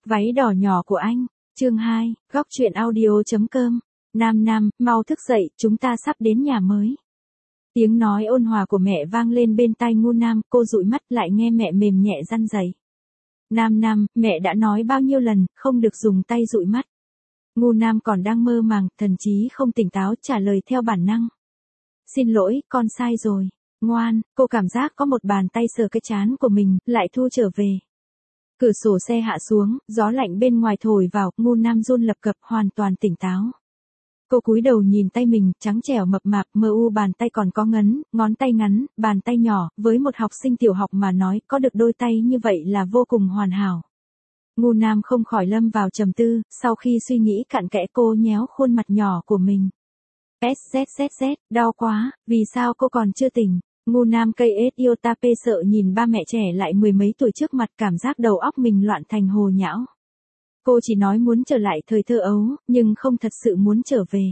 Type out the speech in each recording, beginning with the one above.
Váy đỏ nhỏ của anh. Chương 2, góc truyện audio.com. Nam, mau thức dậy, chúng ta sắp đến nhà mới. Tiếng nói ôn hòa của mẹ vang lên bên tai Ngu Nam, cô dụi mắt lại nghe mẹ mềm nhẹ răn dày. Nam, mẹ đã nói bao nhiêu lần, không được dùng tay dụi mắt. Ngu Nam còn đang mơ màng, thần trí không tỉnh táo, trả lời theo bản năng. Xin lỗi, con sai rồi. Ngoan, cô cảm giác có một bàn tay sờ cái trán của mình, lại thu trở về. Cửa sổ xe hạ xuống, gió lạnh bên ngoài thổi vào, Ngu Nam run lập cập, hoàn toàn tỉnh táo. Cô cúi đầu nhìn tay mình, trắng trẻo mập mạp, mờ u bàn tay còn có ngón tay ngắn, bàn tay nhỏ, với một học sinh tiểu học mà nói, có được đôi tay như vậy là vô cùng hoàn hảo. Ngu Nam không khỏi lâm vào trầm tư, sau khi suy nghĩ cặn kẽ cô nhéo khuôn mặt nhỏ của mình. Đau quá, vì sao cô còn chưa tỉnh? Ngu Nam cây ết yêu tape sợ nhìn ba mẹ trẻ lại mười mấy tuổi trước mặt, cảm giác đầu óc mình loạn thành hồ nhão. Cô chỉ nói muốn trở lại thời thơ ấu, nhưng không thật sự muốn trở về.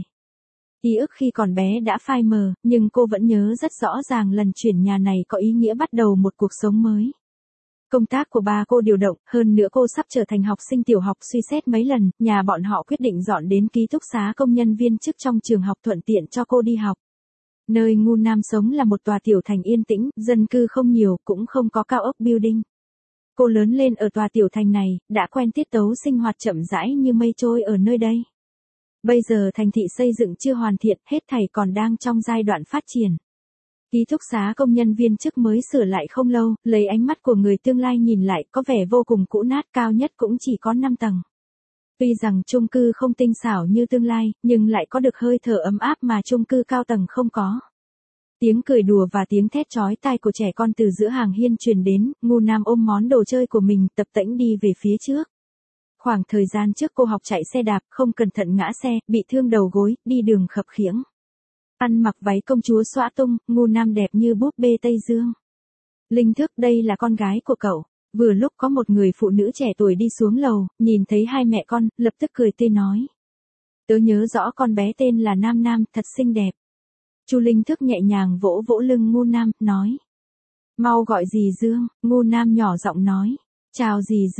Ký ức khi còn bé đã phai mờ, nhưng cô vẫn nhớ rất rõ ràng lần chuyển nhà này có ý nghĩa bắt đầu một cuộc sống mới. Công tác của ba cô điều động, hơn nữa cô sắp trở thành học sinh tiểu học, suy xét mấy lần, nhà bọn họ quyết định dọn đến ký túc xá công nhân viên chức trong trường học thuận tiện cho cô đi học. Nơi Ngu Nam sống là một tòa tiểu thành yên tĩnh, dân cư không nhiều, cũng không có cao ốc building. Cô lớn lên ở tòa tiểu thành này, đã quen tiết tấu sinh hoạt chậm rãi như mây trôi ở nơi đây. Bây giờ thành thị xây dựng chưa hoàn thiện, hết thảy còn đang trong giai đoạn phát triển. Ký túc xá công nhân viên chức mới sửa lại không lâu, lấy ánh mắt của người tương lai nhìn lại, có vẻ vô cùng cũ nát, cao nhất cũng chỉ có 5 tầng. Tuy rằng chung cư không tinh xảo như tương lai, nhưng lại có được hơi thở ấm áp mà chung cư cao tầng không có. Tiếng cười đùa và tiếng thét chói tai của trẻ con từ giữa hàng hiên truyền đến, Ngu Nam ôm món đồ chơi của mình, tập tễnh đi về phía trước. Khoảng thời gian trước cô học chạy xe đạp, không cẩn thận ngã xe, bị thương đầu gối, đi đường khập khiễng. Ăn mặc váy công chúa xõa tung, Ngu Nam đẹp như búp bê Tây Dương. Linh Thức, đây là con gái của cậu. Vừa lúc có một người phụ nữ trẻ tuổi đi xuống lầu, nhìn thấy hai mẹ con, lập tức cười tươi nói. Tớ nhớ rõ con bé tên là Nam, thật xinh đẹp. Chu Linh Thức nhẹ nhàng vỗ vỗ lưng Ngu Nam, nói. Mau gọi dì Dương, Ngu Nam nhỏ giọng nói. Chào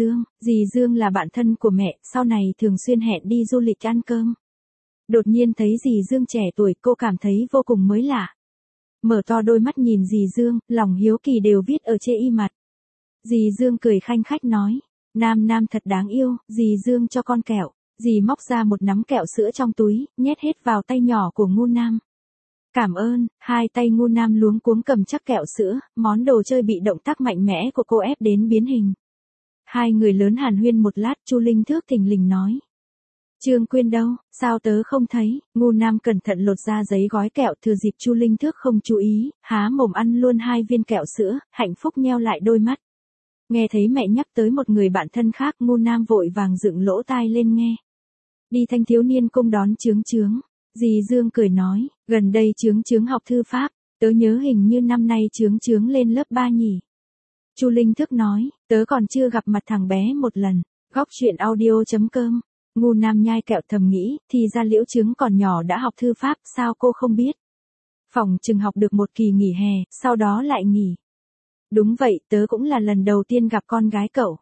dì Dương là bạn thân của mẹ, sau này thường xuyên hẹn đi du lịch ăn cơm. Đột nhiên thấy dì Dương trẻ tuổi, cô cảm thấy vô cùng mới lạ. Mở to đôi mắt nhìn dì Dương, lòng hiếu kỳ đều viết ở trên y mặt. Dì Dương cười khanh khách nói. Nam thật đáng yêu, dì Dương cho con kẹo. Dì móc ra một nắm kẹo sữa trong túi, nhét hết vào tay nhỏ của Ngu Nam. Cảm ơn, hai tay Ngu Nam luống cuống cầm chắc kẹo sữa, món đồ chơi bị động tác mạnh mẽ của cô ép đến biến hình. Hai người lớn hàn huyên một lát, Chu Linh Thước thình lình nói. Trương Quyên đâu, sao tớ không thấy? Ngu Nam cẩn thận lột ra giấy gói kẹo, thừa dịp Chu Linh Thước không chú ý, há mồm ăn luôn 2 viên kẹo sữa, hạnh phúc nheo lại đôi mắt. Nghe thấy mẹ nhắc tới một người bạn thân khác, Ngu Nam vội vàng dựng lỗ tai lên nghe. Đi thanh thiếu niên cung đón Chướng. Dì Dương cười nói, gần đây Chướng học thư pháp, tớ nhớ hình như năm nay Chướng lên lớp 3 nhỉ. Chu Linh Thức nói, tớ còn chưa gặp mặt thằng bé một lần. Góc truyện audio.com. Ngu Nam nhai kẹo thầm nghĩ, thì ra Liễu Chướng còn nhỏ đã học thư pháp, sao cô không biết? Phòng chừng học được một kỳ nghỉ hè, sau đó lại nghỉ. Đúng vậy, tớ cũng là lần đầu tiên gặp con gái cậu.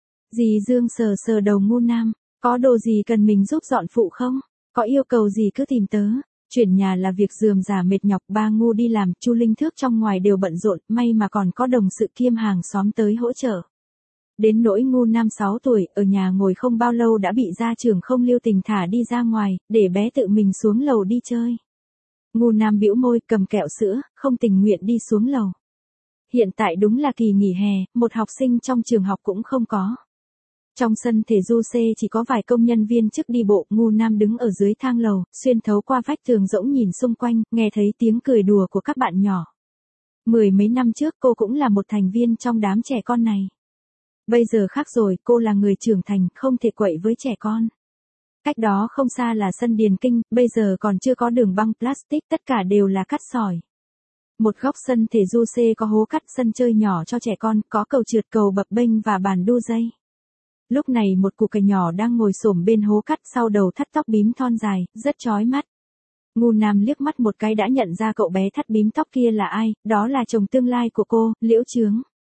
Dì Dương sờ đầu Ngu Nam, có đồ gì cần mình giúp dọn phụ không? Có yêu cầu gì cứ tìm tớ. Chuyển nhà là việc rườm rà mệt nhọc, ba Ngu đi làm, Chu Linh Thước trong ngoài đều bận rộn, may mà còn có đồng sự kiêm hàng xóm tới hỗ trợ. Đến nỗi Ngu Nam 6 tuổi, ở nhà ngồi không bao lâu đã bị gia trưởng không lưu tình thả đi ra ngoài, để bé tự mình xuống lầu đi chơi. Ngu Nam bĩu môi, cầm kẹo sữa, không tình nguyện đi xuống lầu. Hiện tại đúng là kỳ nghỉ hè, một học sinh trong trường học cũng không có. Trong sân thể du C chỉ có vài công nhân viên chức đi bộ, Ngu Nam đứng ở dưới thang lầu, xuyên thấu qua vách tường rỗng nhìn xung quanh, nghe thấy tiếng cười đùa của các bạn nhỏ. 10 mấy năm trước cô cũng là một thành viên trong đám trẻ con này. Bây giờ khác rồi, cô là người trưởng thành, không thể quậy với trẻ con. Cách đó không xa là sân điền kinh, bây giờ còn chưa có đường băng plastic, tất cả đều là cát sỏi. Một góc sân thể du C có hố cát, sân chơi nhỏ cho trẻ con, có cầu trượt, cầu bập bênh và bàn đu dây. Lúc này một cụ cải nhỏ đang ngồi xổm bên hố cát, sau đầu thắt tóc bím thon dài, rất chói mắt. Ngu Nam liếc mắt một cái đã nhận ra cậu bé thắt bím tóc kia là ai, đó là chồng tương lai của cô, Liễu Chướng.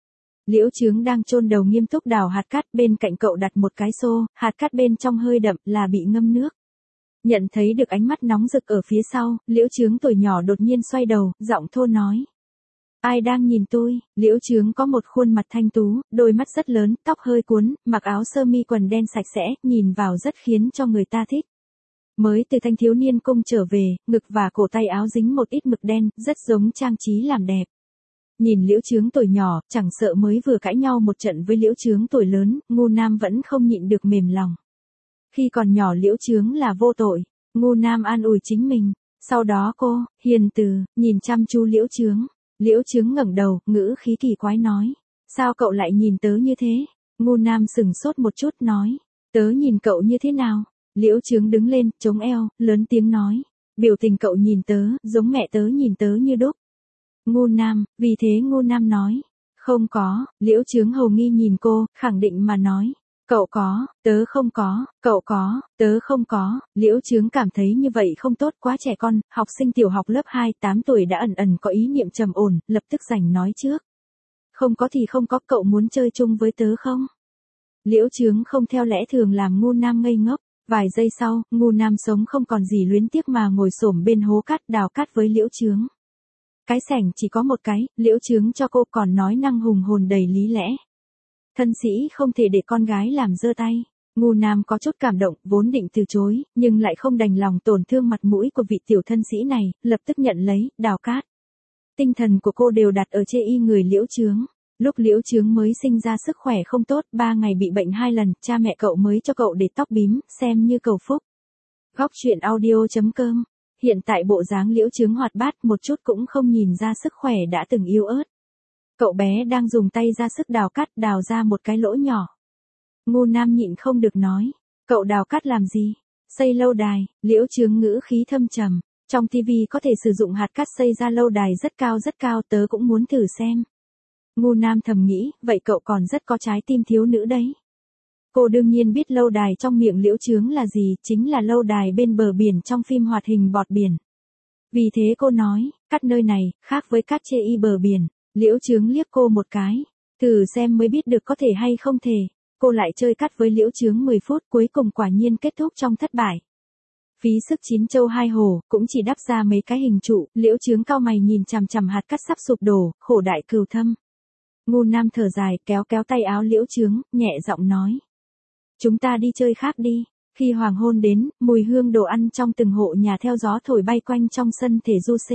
Liễu Chướng đang chôn đầu nghiêm túc đào hạt cát, bên cạnh cậu đặt một cái xô, hạt cát bên trong hơi đậm là bị ngâm nước. Nhận thấy được ánh mắt nóng rực ở phía sau, Liễu Chướng tuổi nhỏ đột nhiên xoay đầu, giọng thô nói. Ai đang nhìn tôi? Liễu Chướng có một khuôn mặt thanh tú, đôi mắt rất lớn, tóc hơi cuốn, mặc áo sơ mi quần đen sạch sẽ, nhìn vào rất khiến cho người ta thích. Mới từ thanh thiếu niên cung trở về, ngực và cổ tay áo dính một ít mực đen, rất giống trang trí làm đẹp. Nhìn Liễu Chướng tuổi nhỏ, chẳng sợ mới vừa cãi nhau một trận với Liễu Chướng tuổi lớn, Ngu Nam vẫn không nhịn được mềm lòng. Khi còn nhỏ Liễu Chướng là vô tội, Ngu Nam an ủi chính mình. Sau đó cô, hiền từ, nhìn chăm chú Liễu Chướng. Liễu Chướng ngẩng đầu, ngữ khí kỳ quái nói. Sao cậu lại nhìn tớ như thế? Ngu Nam sừng sốt một chút nói. Tớ nhìn cậu như thế nào? Liễu Chướng đứng lên, chống eo, lớn tiếng nói. Biểu tình cậu nhìn tớ, giống mẹ tớ nhìn tớ như đúc. Ngu Nam, vì thế Ngu Nam nói. Không có, Liễu Chướng hầu nghi nhìn cô, khẳng định mà nói. Cậu có, tớ không có, cậu có, tớ không có. Liễu Chướng cảm thấy như vậy không tốt, quá trẻ con, học sinh tiểu học lớp 2, 8 tuổi đã ẩn ẩn có ý niệm trầm ổn, lập tức giành nói trước. Không có thì không có, cậu muốn chơi chung với tớ không? Liễu Chướng không theo lẽ thường làm Ngu Nam ngây ngốc. Vài giây sau, Ngu Nam sống không còn gì luyến tiếc mà ngồi xổm bên hố cát đào cát với Liễu Chướng. Cái sẻng chỉ có một cái, Liễu Chướng cho cô còn nói năng hùng hồn đầy lý lẽ. Thân sĩ không thể để con gái làm dơ tay. Ngu Nam có chút cảm động, vốn định từ chối, nhưng lại không đành lòng tổn thương mặt mũi của vị tiểu thân sĩ này, lập tức nhận lấy, đào cát. Tinh thần của cô đều đặt ở chê y người Liễu Chướng. Lúc Liễu Chướng mới sinh ra sức khỏe không tốt, 3 ngày bị bệnh 2 lần, cha mẹ cậu mới cho cậu để tóc bím, xem như cầu phúc. Góc truyện audio.com. Hiện tại bộ dáng Liễu Chướng hoạt bát, một chút cũng không nhìn ra sức khỏe đã từng yếu ớt. Cậu bé đang dùng tay ra sức đào cát, đào ra một cái lỗ nhỏ. Ngu Nam nhịn không được nói. Cậu đào cát làm gì? Xây lâu đài. Liễu Chướng ngữ khí thâm trầm. Trong tivi có thể sử dụng hạt cát xây ra lâu đài rất cao, tớ cũng muốn thử xem. Ngu Nam thầm nghĩ, vậy cậu còn rất có trái tim thiếu nữ đấy. Cô đương nhiên biết lâu đài trong miệng Liễu Chướng là gì, chính là lâu đài bên bờ biển trong phim hoạt hình Bọt Biển. Vì thế cô nói, cát nơi này, khác với cát chê y bờ biển. Liễu Chướng liếc cô một cái. Thử xem mới biết được có thể hay không thể. Cô lại chơi cát với Liễu Chướng 10 phút, cuối cùng quả nhiên kết thúc trong thất bại. Phí sức 9 châu 2 hổ, cũng chỉ đắp ra mấy cái hình trụ. Liễu Chướng cau mày nhìn chằm chằm hạt cát sắp sụp đổ, khổ đại cừu thâm. Ngu Nam thở dài, kéo tay áo Liễu Chướng, nhẹ giọng nói. Chúng ta đi chơi khác đi. Khi hoàng hôn đến, mùi hương đồ ăn trong từng hộ nhà theo gió thổi bay quanh trong sân thể du xê.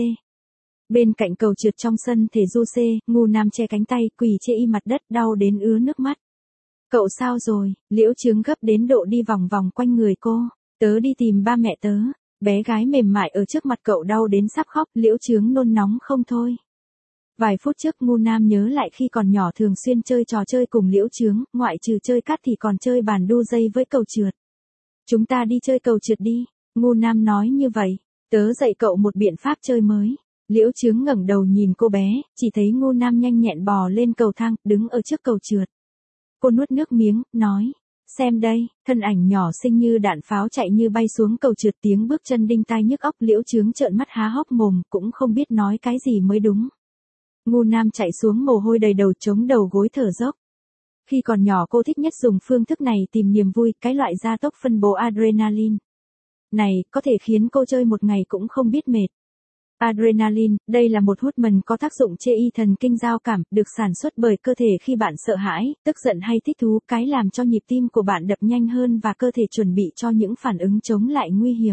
Bên cạnh cầu trượt trong sân thể du xê, Ngu Nam che cánh tay, quỳ chê y mặt đất, đau đến ứa nước mắt. Cậu sao rồi? Liễu Chướng gấp đến độ đi vòng vòng quanh người cô. Tớ đi tìm ba mẹ tớ. Bé gái mềm mại ở trước mặt cậu đau đến sắp khóc, Liễu Chướng nôn nóng không thôi. Vài phút trước Ngu Nam nhớ lại khi còn nhỏ thường xuyên chơi trò chơi cùng Liễu Chướng, ngoại trừ chơi cát thì còn chơi bàn đu dây với cầu trượt. Chúng ta đi chơi cầu trượt đi. Ngu Nam nói như vậy. Tớ dạy cậu một biện pháp chơi mới. Liễu Chướng ngẩng đầu nhìn cô bé, chỉ thấy Ngu Nam nhanh nhẹn bò lên cầu thang, đứng ở trước cầu trượt. Cô nuốt nước miếng, nói. Xem đây, thân ảnh nhỏ xinh như đạn pháo chạy như bay xuống cầu trượt, tiếng bước chân đinh tai nhức óc. Liễu Chướng trợn mắt há hốc mồm, cũng không biết nói cái gì mới đúng. Ngu Nam chạy xuống mồ hôi đầy đầu, chống đầu gối thở dốc. Khi còn nhỏ cô thích nhất dùng phương thức này tìm niềm vui, cái loại gia tốc phân bố adrenaline. Này, có thể khiến cô chơi một ngày cũng không biết mệt. Adrenaline, đây là một hormone có tác dụng chê y thần kinh giao cảm, được sản xuất bởi cơ thể khi bạn sợ hãi, tức giận hay thích thú, cái làm cho nhịp tim của bạn đập nhanh hơn và cơ thể chuẩn bị cho những phản ứng chống lại nguy hiểm.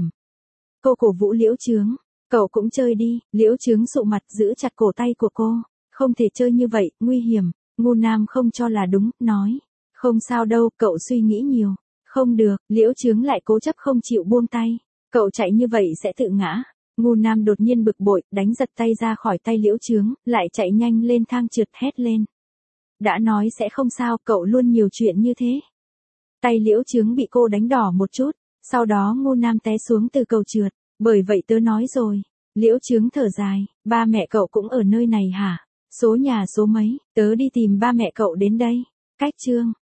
Cô cổ vũ Liễu Chướng. Cậu cũng chơi đi. Liễu Chướng sụ mặt giữ chặt cổ tay của cô. Không thể chơi như vậy, nguy hiểm. Ngu Nam không cho là đúng, nói. Không sao đâu, cậu suy nghĩ nhiều. Không được, Liễu Chướng lại cố chấp không chịu buông tay. Cậu chạy như vậy sẽ tự ngã. Ngu Nam đột nhiên bực bội, đánh giật tay ra khỏi tay Liễu Chướng, lại chạy nhanh lên thang trượt, hét lên. Đã nói sẽ không sao, cậu luôn nhiều chuyện như thế. Tay Liễu Chướng bị cô đánh đỏ một chút, sau đó Ngu Nam té xuống từ cầu trượt. Bởi vậy tớ nói rồi. Liễu Chướng thở dài, ba mẹ cậu cũng ở nơi này hả? Số nhà số mấy? Tớ đi tìm ba mẹ cậu đến đây. Cách chương.